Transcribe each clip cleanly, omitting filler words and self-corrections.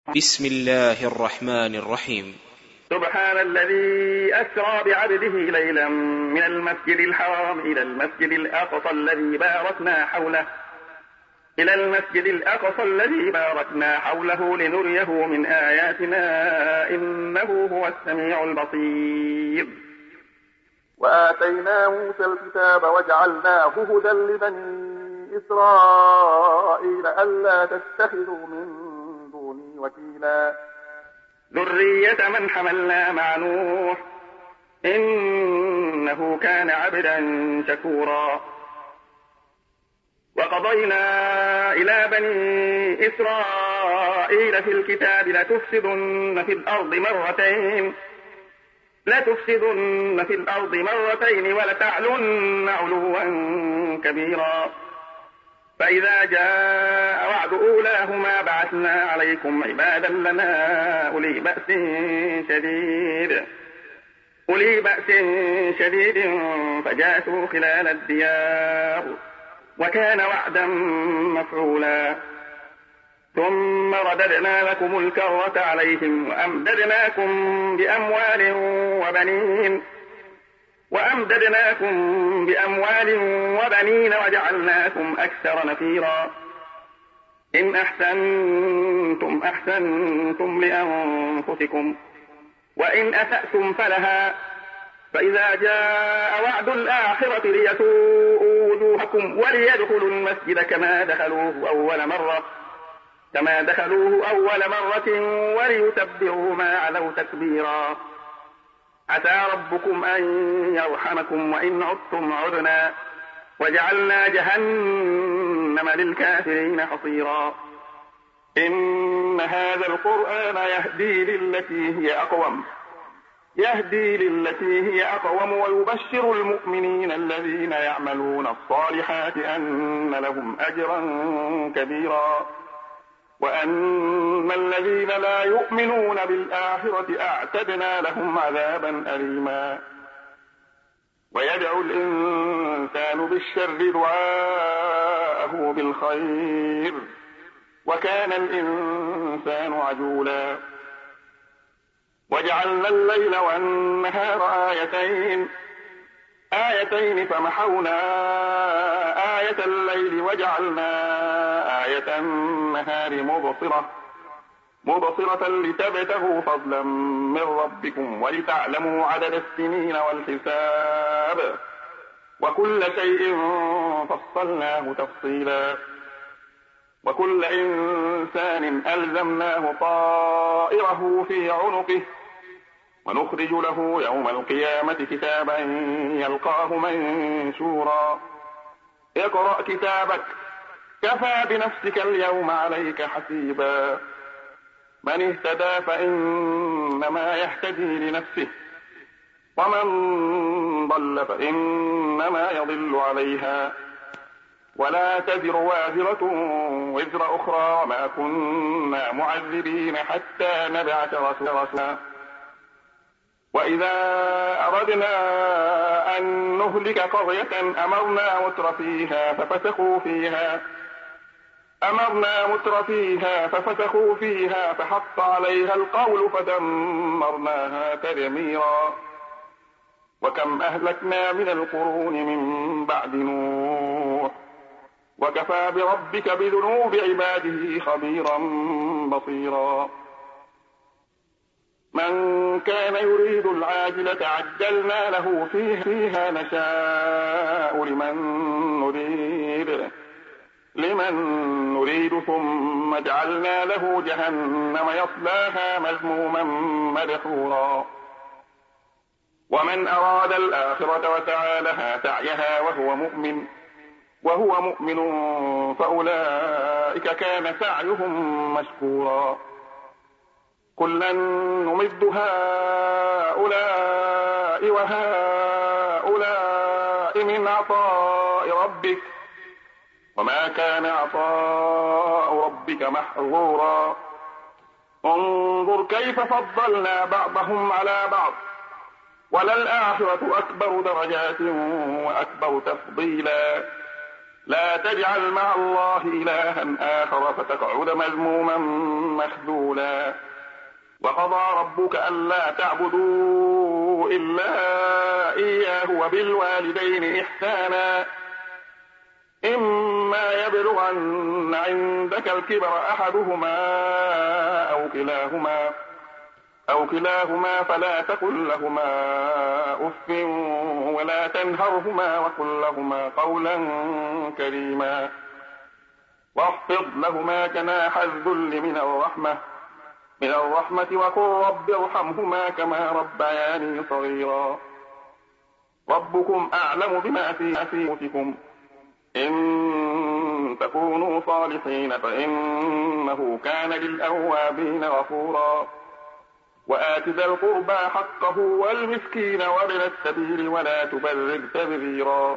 بسم الله الرحمن الرحيم. سبحان الذي أسرى بعبده ليلا من المسجد الحرام إلى المسجد الأقصى الذي باركنا حوله لنريه من آياتنا إنه هو السميع البصير. وآتينا موسى الكتاب وجعلناه هدى لبني إسرائيل ألا تتخذوا من دوني وكيلا ذرية من حملنا مع نوح إنه كان عبدا شكورا. وقضينا إلى بني إسرائيل في الكتاب لتفسدن في الأرض مرتين ولتعلن علوا كبيرا. فإذا جاء وعد أولاهما بعثنا عليكم عبادا لنا أولي بأس شديد فجاسوا خلال الديار وكان وعدا مفعولا. ثم رددنا لكم الكرة عليهم وأمددناكم بأموال وبنين وجعلناكم أكثر نفيرا. إن أحسنتم أحسنتم لأنفسكم وإن أسأتم فلها. فإذا جاء وعد الآخرة ليسوءوا وجوهكم وليدخلوا المسجد كما دخلوه أول مرة وليتبروا ما علوا تتبيرا. عسى ربكم أن يرحمكم وإن عدتم عدنا وجعلنا جهنم للكافرين حصيرا. إن هذا القرآن يهدي للتي هي أقوم ويبشر المؤمنين الذين يعملون الصالحات أن لهم أجرا كبيرا وأن الذين لا يؤمنون بالآخرة أعتدنا لهم عذابا أليما. ويدعو الإنسان بالشر دعاءه بالخير وكان الإنسان عجولا. وجعلنا الليل والنهار آيتين فمحونا آية الليل وجعلنا آية النهار مبصرة لتبتغوا فضلا من ربكم ولتعلموا عدد السنين والحساب وكل شيء فصلناه تفصيلا. وكل إنسان ألزمناه طائره في عنقه ونخرج له يوم القيامة كتابا يلقاه منشورا. اقرأ كتابك كفى بنفسك اليوم عليك حسيبا. من اهتدى فإنما يهتدي لنفسه ومن ضل فإنما يضل عليها ولا تزر وازرة وزر أخرى وما كنا معذبين حتى نبعث رسولا. وإذا أردنا أن نهلك قرية أمرنا متر فيها فحق عليها القول فدمرناها تدميرا. وكم أهلكنا من القرون من بعد نوح وكفى بربك بذنوب عباده خبيرا بصيرا. من كان يريد العاجلة عجلنا له فيها نشاء لمن نريد ثم جعلنا له جهنم يصلاها مذموما مدحورا. ومن أراد الآخرة وسعى لها سعيها وهو مؤمن فأولئك كان سعيهم مشكورا. كلا نمد هؤلاء وهؤلاء من عطاء ربك وما كان عطاء ربك محظورا. انظر كيف فضلنا بعضهم على بعض وللآخرة أكبر درجات وأكبر تفضيلا. لا تجعل مع الله إلها آخر فتقعد مذموما مخذولا. وقضى ربك ألا تعبدوا إلا إياه وبالوالدين إحسانا إما يبلغن عندك الكبر أحدهما أو كلاهما فلا تقل لهما أف ولا تنهرهما وقل لهما قولا كريما واخفض لهما جناح الذل من الرحمة وقل رب ارحمهما كما ربياني صغيرا. ربكم أعلم بما في أنفسكم إن تكونوا صالحين فإنه كان للأوابين غفورا. وآت ذا القربى حقه والمسكين وابن السبيل ولا تبذر تبذيرا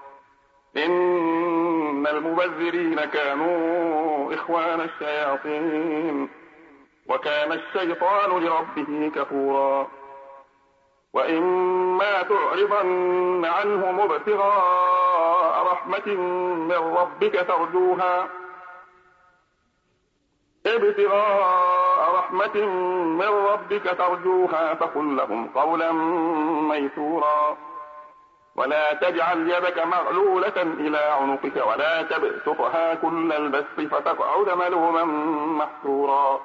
إن المبذرين كانوا إخوان الشياطين وكان الشيطان لربه كفورا. وإما تعرضن عنهم ابتغاء رحمة من ربك ترجوها فقل لهم قولا ميسورا. ولا تجعل يدك مغلولة إلى عنقك ولا تبسطها كل البسط فتقعد ملوما محسورا.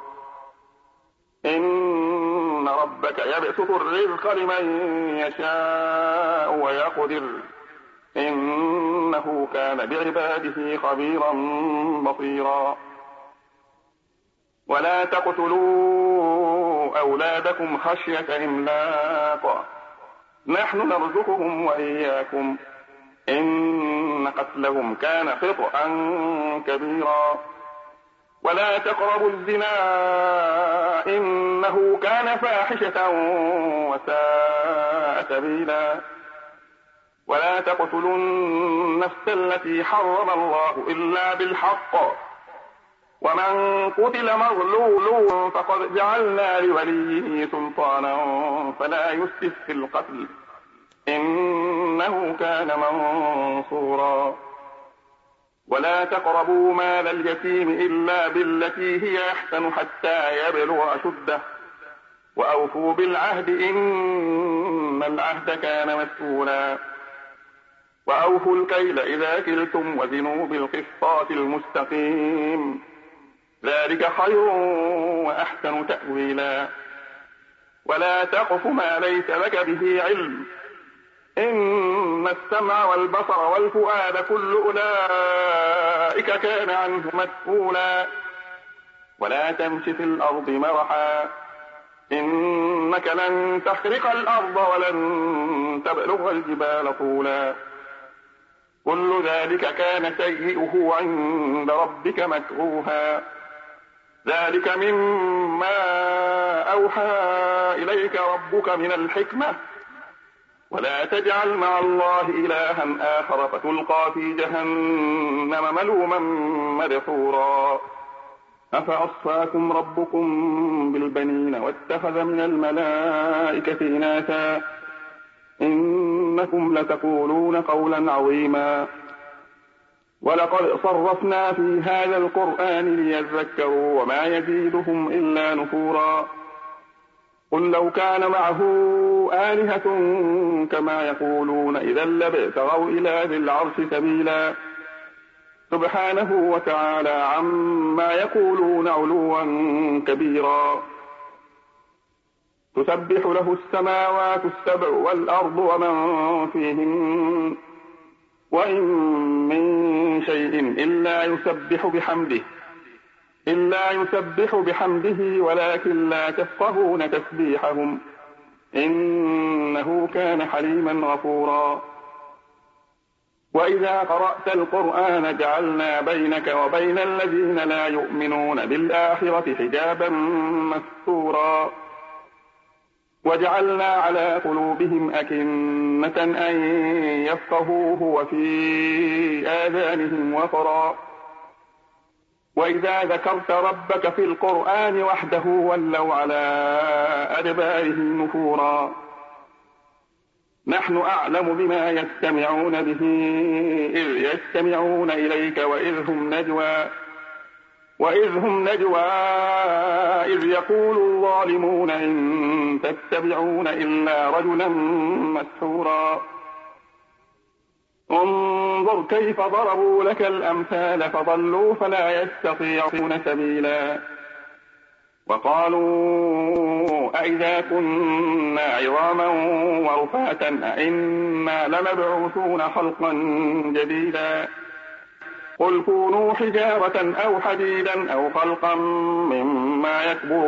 إن ربك يبسط الرزق لمن يشاء ويقدر إنه كان بعباده خبيرا بصيرا. ولا تقتلوا أولادكم خشية إملاق نحن نرزقهم وإياكم إن قتلهم كان خطأ كبيرا. ولا تقربوا الزنا إنه كان فاحشة وساء سبيلا. ولا تقتلوا النفس التي حرم الله إلا بالحق ومن قتل مظلوم فقد جعلنا لوليه سلطانا فلا يسرف في القتل إنه كان منصورا. ولا تقربوا مال اليتيم إلا بالتي هي أحسن حتى يبلغ أشده وأوفوا بالعهد إن العهد كان مسؤولا. وأوفوا الكيل إذا كلتم وزنوا بالقسطاس المستقيم ذلك خير وأحسن تأويلا. ولا تقف ما ليس لك به علم إن السمع والبصر والفؤاد كل أولئك كان عنه مسؤولا. ولا تمش في الأرض مرحا إنك لن تخرق الأرض ولن تبلغ الجبال طولا. كل ذلك كان سيئه عند ربك مكروها. ذلك مما أوحى إليك ربك من الحكمة. ولا تجعل مع الله إلها آخر فتلقى في جهنم ملوما مدحورا. أفأصفاكم ربكم بالبنين واتخذ من الملائكة إناثا إنكم لتقولون قولا عظيما. ولقد صرفنا في هذا القرآن ليذكروا وما يزيدهم إلا نفورا. قل لو كان معه آلهة كما يقولون إذا لابتغوا إلى ذي العرش سبيلا. سبحانه وتعالى عما يقولون علوا كبيرا. تسبح له السماوات السبع والأرض ومن فيهن وإن من شيء إلا يسبح بحمده ولكن لا تفقهون تسبيحهم إنه كان حليما غفورا. وإذا قرأت القرآن جعلنا بينك وبين الذين لا يؤمنون بالآخرة حجابا مستورا. وجعلنا على قلوبهم أكنة أن يفقهوه وفي آذانهم وقرا. وإذا ذكرت ربك في القرآن وحده ولوا على أدبارهم نفورا. نحن أعلم بما يستمعون به إذ يستمعون إليك وإذ هم نجوى إذ يقول الظالمون إن تتبعون إلا رجلا مسحورا انظر كيف ضربوا لك الأمثال فضلوا فلا يستطيعون سبيلا وقالوا أئذا كنا عظاما ورفاتا أئنا لمبعوثون خلقا جديدا قل كونوا حجارة أو حديدا أو خلقا مما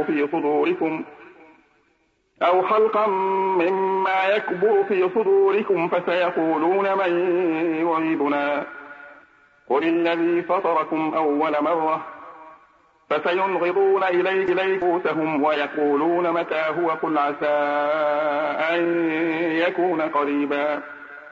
يكبر في صدوركم فسيقولون من يعيدنا قل الذي فطركم أول مرة فسينغضون إليه رؤوسهم ويقولون متى هو قل عسى أن يكون قريبا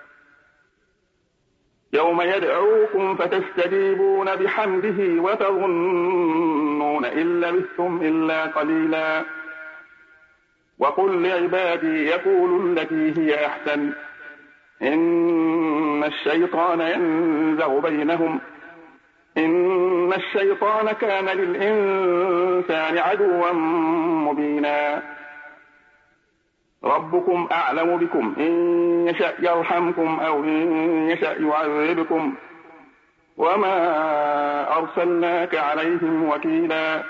يوم يدعوكم فتستجيبون بحمده وتظنون إن لبثتم إلا قليلا وقل لعبادي يقولوا التي هي أحسن إن الشيطان ينزغ بينهم إن الشيطان كان للإنسان عدوا مبينا ربكم أعلم بكم إن يشأ يرحمكم أو إن يشأ يعذبكم وما أرسلناك عليهم وكيلا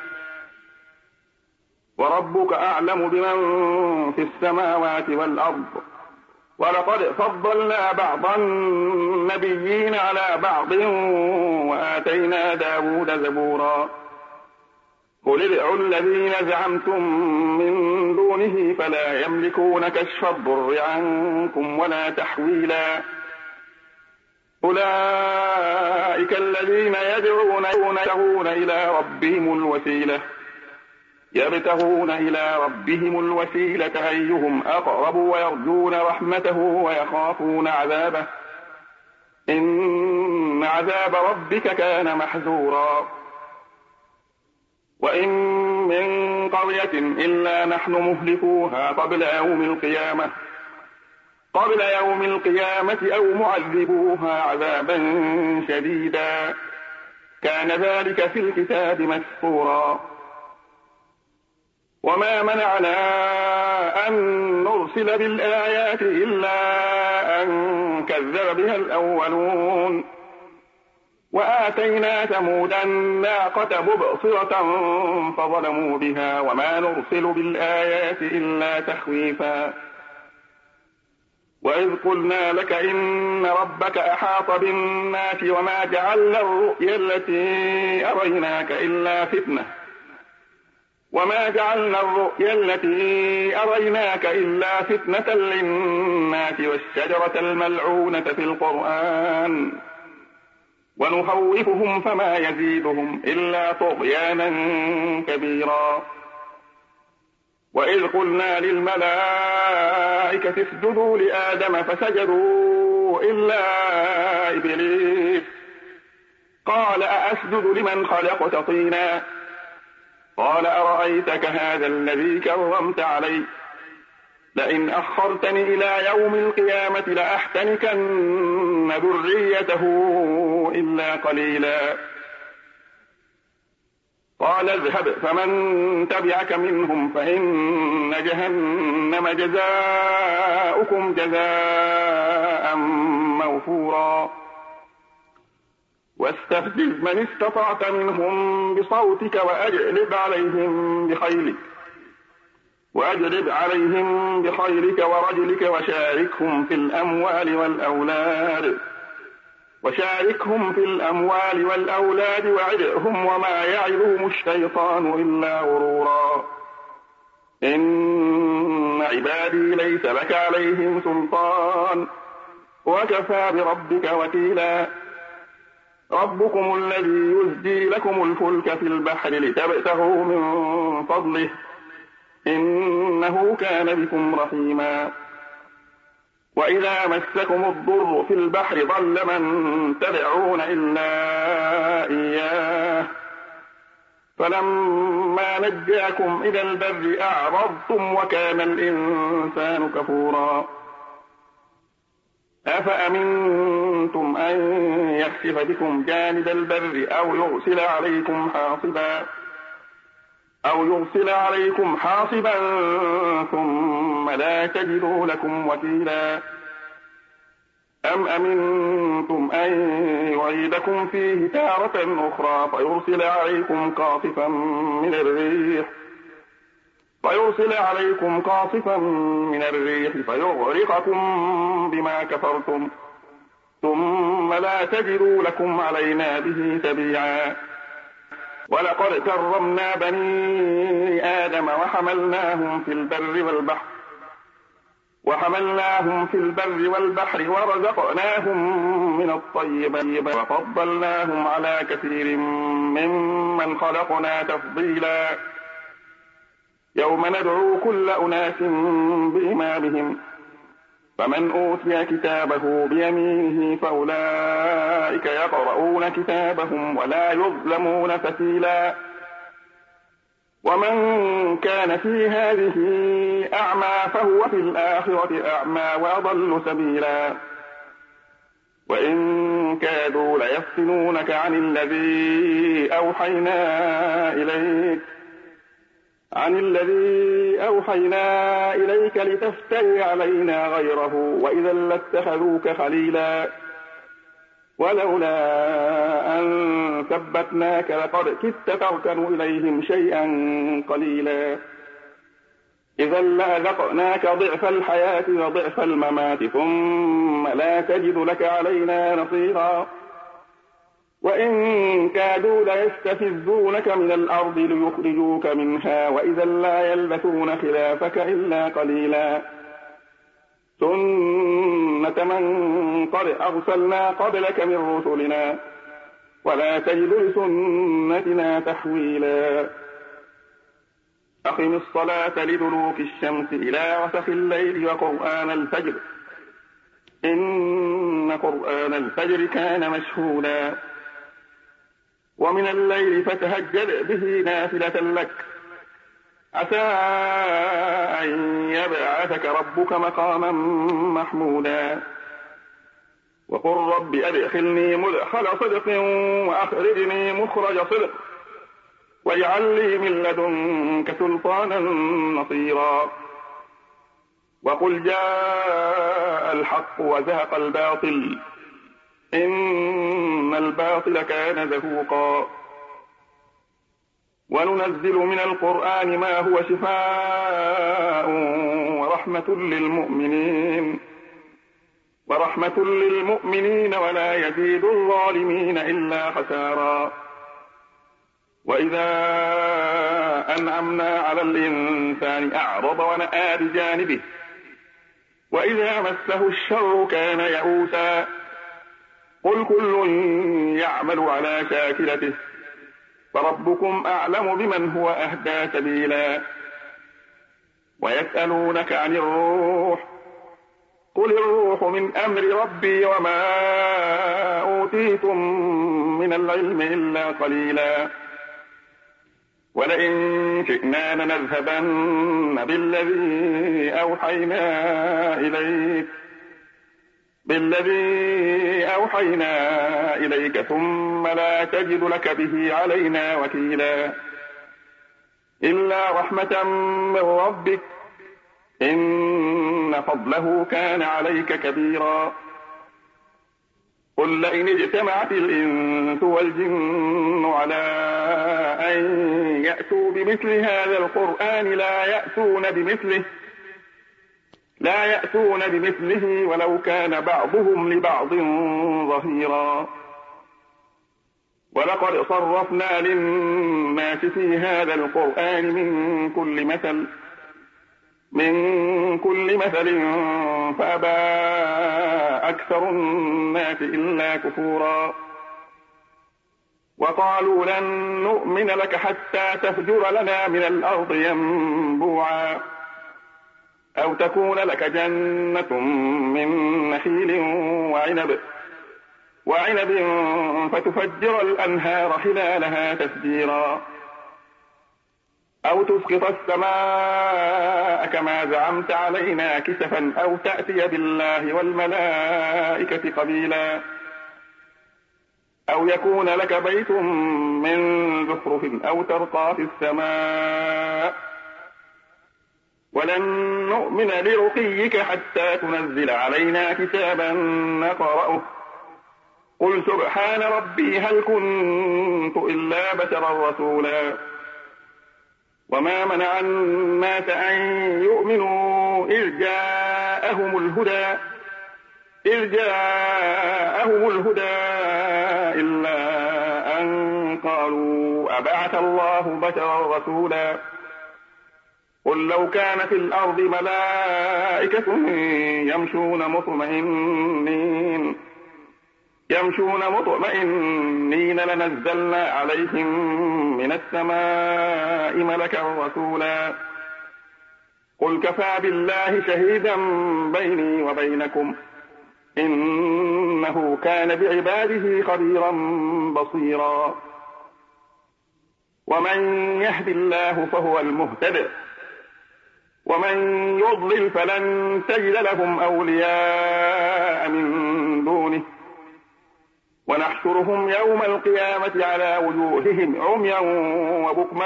وربك أعلم بمن في السماوات والأرض ولقد فضلنا بعض النبيين على بعض وآتينا داود زبورا قل ادعوا الذين زعمتم من دونه فلا يملكون كشف الضر عنكم ولا تحويلا أولئك الذين يدعون إلى ربهم الوسيلة أيهم أقرب ويرجون رحمته ويخافون عذابه إن عذاب ربك كان محذورا وإن من قرية إلا نحن مهلكوها قبل يوم القيامة أو معذبوها عذابا شديدا كان ذلك في الكتاب مسطورا وما منعنا أن نرسل بالآيات إلا أن كذب بها الأولون وآتينا ثمود الناقة مبصرة فظلموا بها وما نرسل بالآيات إلا تخويفا وإذ قلنا لك إن ربك أحاط بالناس وما جعلنا الرؤيا التي أريناك إلا فتنة للناس والشجرة الملعونة في القرآن ونخوفهم فما يزيدهم إلا طغيانا كبيرا وإذ قلنا للملائكة اسجدوا لآدم فسجدوا إلا إبليس قال أأسجد لمن خلقت طينا قال أرأيتك هذا الذي كرمت علي لئن أخرتني إلى يوم القيامة لأحتنكن ذريته إلا قليلا قال اذهب فمن تبعك منهم فإن جهنم جزاؤكم جزاء موفورا واستفزز من استطعت منهم بصوتك وأجلب عليهم بخيلك ورجلك وشاركهم في الأموال والأولاد وعدهم وما يعظهم الشيطان إلا غرورا إن عبادي ليس لك عليهم سلطان وكفى بربك وكيلا ربكم الذي يزجي لكم الفلك في البحر لتبتغوا من فضله إنه كان بكم رحيما وإذا مسكم الضر في البحر ضل من تدعون إلا إياه فلما نجاكم إلى البر أعرضتم وكان الإنسان كفورا أفأمنتم أن يخسف بكم جانب البر أو يرسل عليكم حاصبا ثم لا تجدوا لكم وكيلا أم أمنتم أن يعيدكم فيه تارة أخرى فيرسل عليكم قاصفا من الريح فيغرقكم بما كفرتم ثم لا تجدوا لكم علينا به تبيعا ولقد كرمنا بني آدم وحملناهم في البر والبحر ورزقناهم من الطيبات وفضلناهم على كثير ممن خلقنا تفضيلا يوم ندعو كل أناس بإمامهم فمن أوتي كتابه بيمينه فأولئك يقرؤون كتابهم ولا يظلمون فتيلا ومن كان في هذه أعمى فهو في الآخرة أعمى وأضل سبيلا وإن كادوا ليفتنونك عن الذي أوحينا إليك لتفتري علينا غيره وإذا لاتخذوك خليلا ولولا أن ثبتناك لقد كدت تركن إليهم شيئا قليلا إذا لأذقناك ضعف الحياة وضعف الممات ثم لا تجد لك علينا نصيرا وإن كادوا ليستفزونك من الأرض ليخرجوك منها وإذا لا يلبثون خلافك إلا قليلا سنة من قد أرسلنا قبلك من رسلنا ولا تجد لسنتنا تحويلا أقم الصلاة لدلوك الشمس إلى غسق الليل وقرآن الفجر إن قرآن الفجر كان مشهودا ومن الليل فتهجد به نافلة لك عسى أن يبعثك ربك مقاما محمودا وقل رب أدخلني مدخل صدق وأخرجني مخرج صدق واجعل لي من لدنك سلطانا نصيرا وقل جاء الحق وزهق الباطل إن الباطل كان زهوقا وننزل من القرآن ما هو شفاء ورحمة للمؤمنين ولا يزيد الظالمين إلا خسارا وإذا أنعمنا على الإنسان أعرض ونأى بجانبه وإذا مسه الشر كان يئوسا قل كل يعمل على شاكلته فربكم أعلم بمن هو أهدى سبيلا ويسألونك عن الروح قل الروح من أمر ربي وما أوتيتم من العلم إلا قليلا ولئن شئنا لنذهبن بالذي أوحينا إليك ثم لا تجد لك به علينا وكيلا إلا رحمة من ربك إن فضله كان عليك كبيرا قل لئن اجتمعت الإنس والجن على أن يأتوا بمثل هذا القرآن لا يأتون بمثله ولو كان بعضهم لبعض ظهيرا ولقد صرفنا للناس في هذا القرآن من كل مثل فأبى أكثر الناس إلا كفورا وقالوا لن نؤمن لك حتى تفجر لنا من الأرض ينبوعا أو تكون لك جنة من نخيل وعنب فتفجر الأنهار خلالها تفجيرا أو تسقط السماء كما زعمت علينا كسفا أو تأتي بالله والملائكة قبيلا أو يكون لك بيت من زخرف أو ترقى في السماء ولن نؤمن لرقيك حتى تنزل علينا كتابا نقرأه قل سبحان ربي هل كنت إلا بشرا رسولا وما منع الناس أن يؤمنوا إذ جاءهم الهدى إلا أن قالوا أبعث الله بشرا رسولا قل لو كان في الأرض ملائكة يمشون مطمئنين لنزلنا عليهم من السماء ملكا رسولا قل كفى بالله شهيدا بيني وبينكم إنه كان بعباده خبيرا بصيرا ومن يهد الله فهو المهتد ومن يضلل فلن تجد لهم أولياء من دونه ونحشرهم يوم القيامة على وجوههم عميا وبكما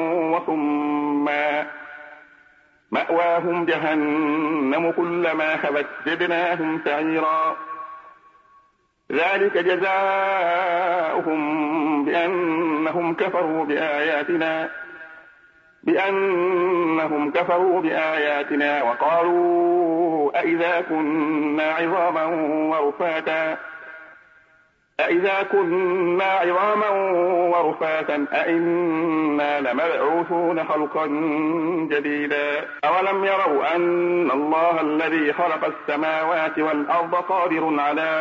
وصما مأواهم جهنم كلما خبت زدناهم سعيرا ذلك جزاؤهم بأنهم كفروا بآياتنا وقالوا أئذا كنا عظاما ورفاتا أئنا لمبعوثون خلقا جديدا أولم يروا أن الله الذي خلق السماوات والأرض قادر على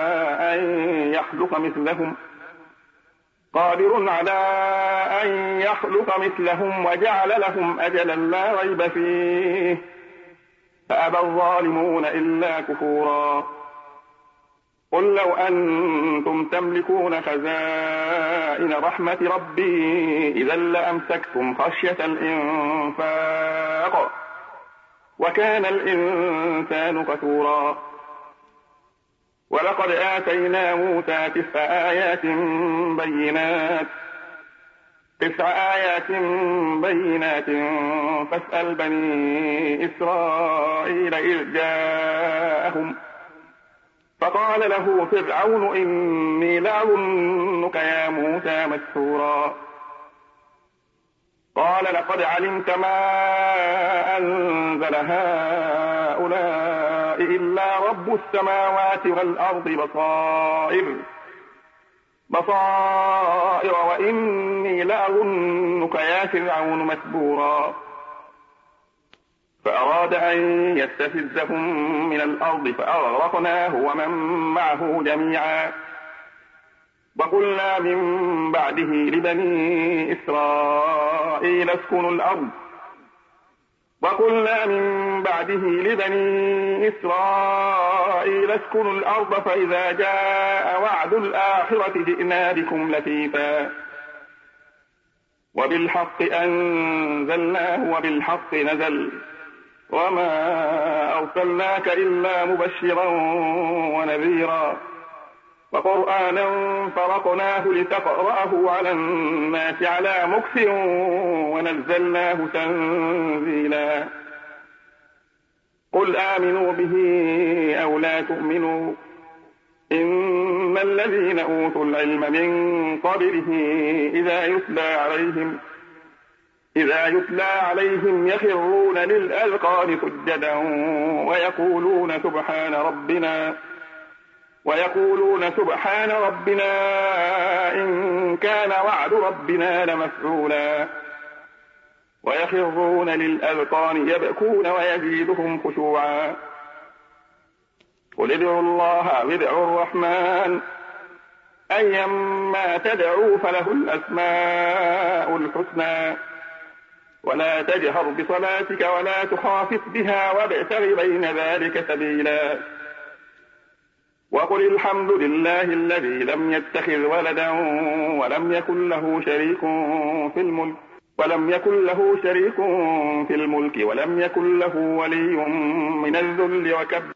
أن يخلق مثلهم وجعل لهم أجلا لا ريب فيه فأبى الظالمون إلا كفورا قل لو أنتم تملكون خزائن رحمة ربي إذا لأمسكتم خشية الإنفاق وكان الإنسان كفورا ولقد آتينا موسى 9 آيات بينات فاسأل بني إسرائيل إذ جاءهم فقال له فرعون إني لأظنك يا موسى مسحورا قال لقد علمت ما أنزل هؤلاء إلا رب السماوات والأرض بصائر وإني لأظنك يا فرعون مسبورا فأراد أن يستفزهم من الأرض فأغرقناه ومن معه جميعا وقلنا من بعده لبني إسرائيل اسكنوا الأرض فإذا جاء وعد الآخرة جئنا بكم لفيفا وبالحق أنزلناه وبالحق نزل وما أرسلناك إلا مبشرا ونذيرا وقرآنا فرقناه لتقرأه على الناس على مكث ونزلناه تنزيلا قل آمنوا به أو لا تؤمنوا إن الذين أوتوا العلم من قبله إذا يتلى عليهم يخرون للأذقان سجدا ويقولون سبحان ربنا إن كان وعد ربنا لمفعولا ويخرون للأذقان يبكون ويزيدهم خشوعا قل ادعوا الله أو ادعوا الرحمن أيما تدعوا فله الأسماء الحسنى ولا تجهر بصلاتك ولا تخافت بها وابتغ بين ذلك سبيلا وقل الحمد لله الذي لم يتخذ ولدا ولم يكن له شريك في الملك ولم يكن له شريك في الملك ولم يكن له ولي من الذل وكبره